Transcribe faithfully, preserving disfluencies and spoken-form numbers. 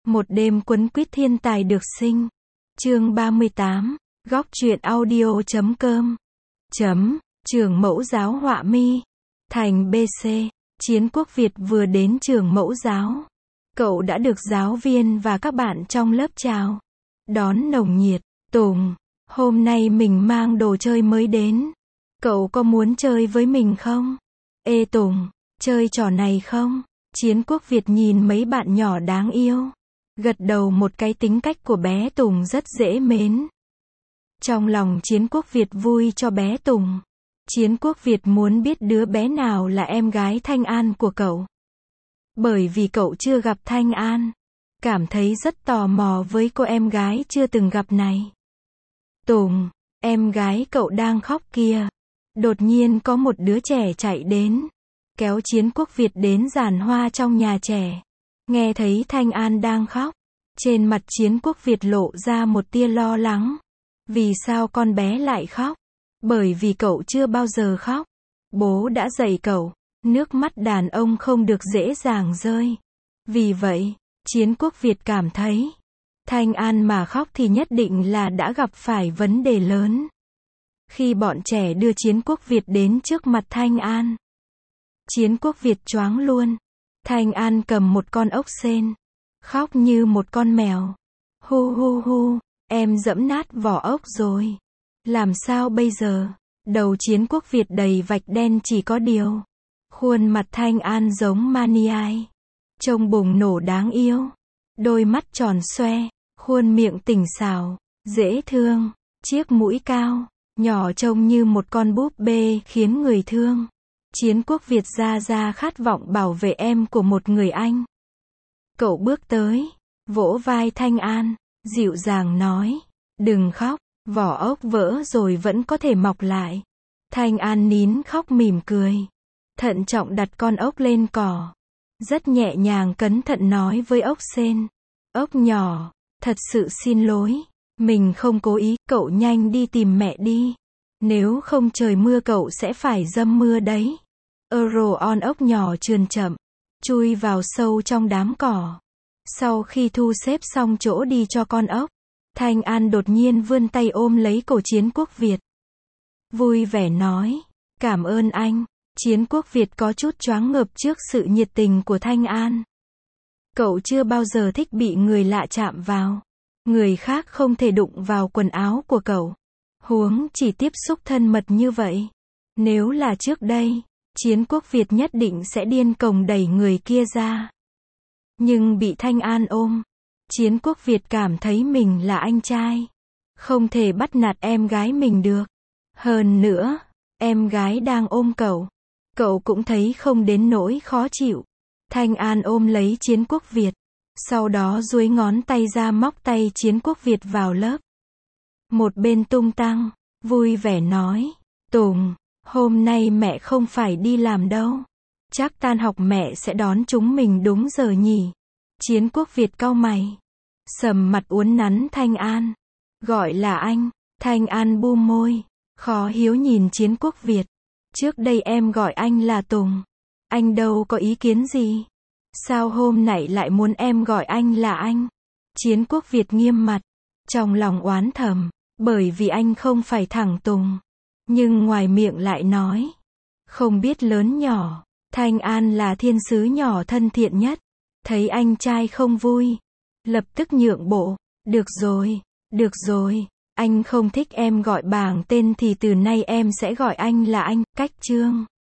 Một đêm quấn quýt thiên tài được sinh. Chương ba mươi tám, góc truyện audio chấm com. Chấm, trường mẫu giáo họa mi. Thành bê xê, Chiến Quốc Việt vừa đến trường mẫu giáo. Cậu đã được giáo viên và các bạn trong lớp chào đón nồng nhiệt. Tùng, hôm nay mình mang đồ chơi mới đến. Cậu có muốn chơi với mình không? Ê Tùng, chơi trò này không? Chiến Quốc Việt nhìn mấy bạn nhỏ đáng yêu. Gật đầu một cái, tính cách của bé Tùng rất dễ mến. Trong lòng Chiến Quốc Việt vui cho bé Tùng. Chiến Quốc Việt muốn biết đứa bé nào là em gái Thanh An của cậu. Bởi vì cậu chưa gặp Thanh An. Cảm thấy rất tò mò với cô em gái chưa từng gặp này. Tùng, em gái cậu đang khóc kìa. Đột nhiên có một đứa trẻ chạy đến. Kéo Chiến Quốc Việt đến giàn hoa trong nhà trẻ. Nghe thấy Thanh An đang khóc. Trên mặt Chiến Quốc Việt lộ ra một tia lo lắng. Vì sao con bé lại khóc? Bởi vì cậu chưa bao giờ khóc. Bố đã dạy cậu, nước mắt đàn ông không được dễ dàng rơi. Vì vậy, Chiến Quốc Việt cảm thấy, Thanh An mà khóc thì nhất định là đã gặp phải vấn đề lớn. Khi bọn trẻ đưa Chiến Quốc Việt đến trước mặt Thanh An, Chiến Quốc Việt choáng luôn. Thanh An cầm một con ốc sên, khóc như một con mèo. Hu hu hu, em dẫm nát vỏ ốc rồi. Làm sao bây giờ? Đầu Chiến Quốc Việt đầy vạch đen, chỉ có điều khuôn mặt Thanh An giống Maniai, trông bùng nổ đáng yêu. Đôi mắt tròn xoe, khuôn miệng tỉnh xảo, dễ thương, chiếc mũi cao, nhỏ trông như một con búp bê khiến người thương. Chiến Quốc Việt ra ra khát vọng bảo vệ em của một người anh. Cậu bước tới, vỗ vai Thanh An, dịu dàng nói, đừng khóc, vỏ ốc vỡ rồi vẫn có thể mọc lại. Thanh An nín khóc mỉm cười, thận trọng đặt con ốc lên cỏ. Rất nhẹ nhàng cẩn thận nói với ốc sên, ốc nhỏ, thật sự xin lỗi, mình không cố ý, cậu nhanh đi tìm mẹ đi. Nếu không trời mưa cậu sẽ phải dâm mưa đấy. Euro-on ốc nhỏ trườn chậm, chui vào sâu trong đám cỏ. Sau khi thu xếp xong chỗ đi cho con ốc, Thanh An đột nhiên vươn tay ôm lấy cổ Chiến Quốc Việt. Vui vẻ nói, cảm ơn anh. Chiến Quốc Việt có chút choáng ngợp trước sự nhiệt tình của Thanh An. Cậu chưa bao giờ thích bị người lạ chạm vào. Người khác không thể đụng vào quần áo của cậu. Huống chỉ tiếp xúc thân mật như vậy. Nếu là trước đây, Chiến Quốc Việt nhất định sẽ điên cuồng đẩy người kia ra. Nhưng bị Thanh An ôm, Chiến Quốc Việt cảm thấy mình là anh trai. Không thể bắt nạt em gái mình được. Hơn nữa, em gái đang ôm cậu. Cậu cũng thấy không đến nỗi khó chịu. Thanh An ôm lấy Chiến Quốc Việt. Sau đó duỗi ngón tay ra móc tay Chiến Quốc Việt vào lớp. Một bên tung tăng, vui vẻ nói, Tùng, hôm nay mẹ không phải đi làm đâu. Chắc tan học mẹ sẽ đón chúng mình đúng giờ nhỉ. Chiến Quốc Việt cau mày, sầm mặt uốn nắn Thanh An. Gọi là anh. Thanh An bu môi, khó hiếu nhìn Chiến Quốc Việt. Trước đây em gọi anh là Tùng. Anh đâu có ý kiến gì. Sao hôm nay lại muốn em gọi anh là anh? Chiến Quốc Việt nghiêm mặt, trong lòng oán thầm, bởi vì anh không phải thẳng Tùng. Nhưng ngoài miệng lại nói, không biết lớn nhỏ, Thanh An là thiên sứ nhỏ thân thiện nhất. Thấy anh trai không vui, lập tức nhượng bộ, được rồi, được rồi, anh không thích em gọi bảng tên thì từ nay em sẽ gọi anh là anh, cách chương.